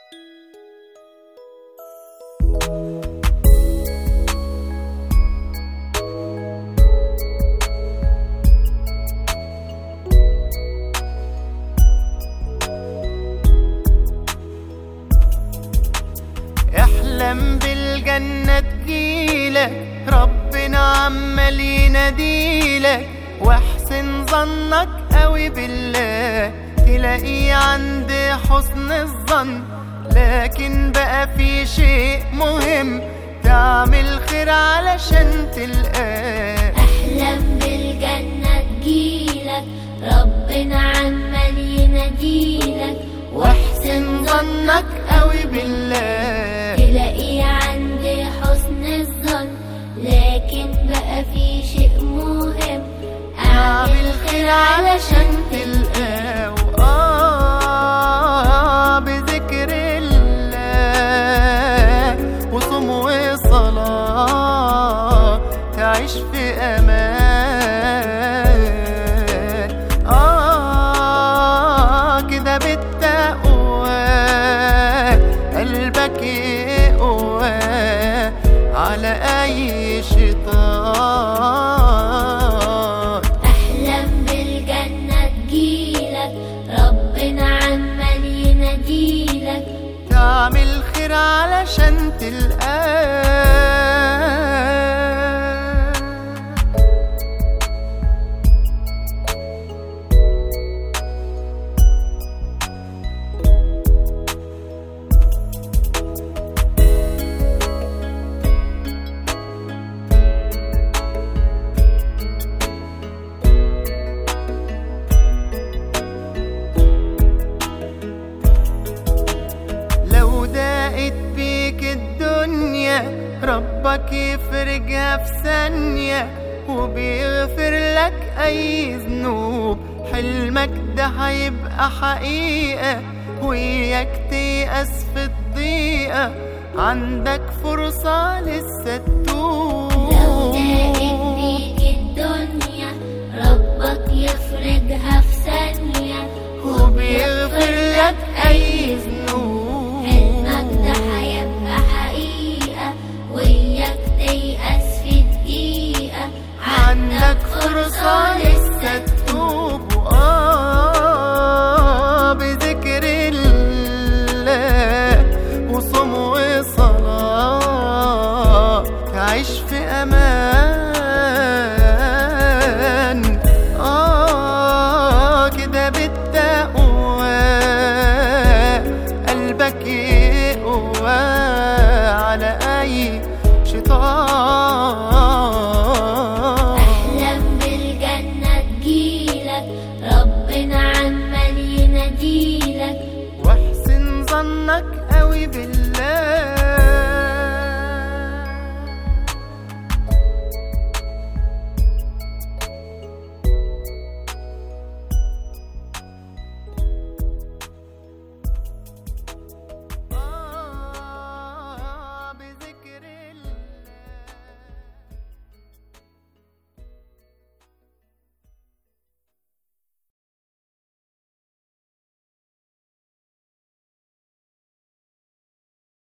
احلم بالجنة تجيلك، ربنا عمال يناديلك، واحسن ظنك قوي بالله تلاقيه عند حسن الظن. لكن بقى في شيء مهم، تعمل خير علشان تلقاه. احلم بالجنة تجيلك، ربنا عمال يناديلك، واحسن ظنك قوي بالله تلاقيه عند حسن الظن. لكن بقى في شيء مهم، اعمل خير علشان تلقاه. بذكر الله وصوم وصلاة تعيش في امان. كده بالتقوى قلبك يقوى على اي شيطان. احلم بالجنة تجيلك، ربنا عمال يناديلك، تعمل خير علشان تلقاه. لو ضاقت بيك الدنيا ربك يفرجها في ثانية، وبيغفر لك أي ذنوب. حلمك ده هيبقى حقيقة، وياك تيأس في الضيقة، عندك فرصة لسه تتوب. لو ضاقت بيك الدنيا ربك يفرجها في ثانية، وبيغفر لك أي ذنوب. حلمك ده هيبقى حقيقة، وياك تيأس في الدقيقة، عندك فرصة لسه تتوب. بذكر الله وصوم وصلاة تعيش في أمان. كده بالتقوى قلبك يقوى على أي شيطان.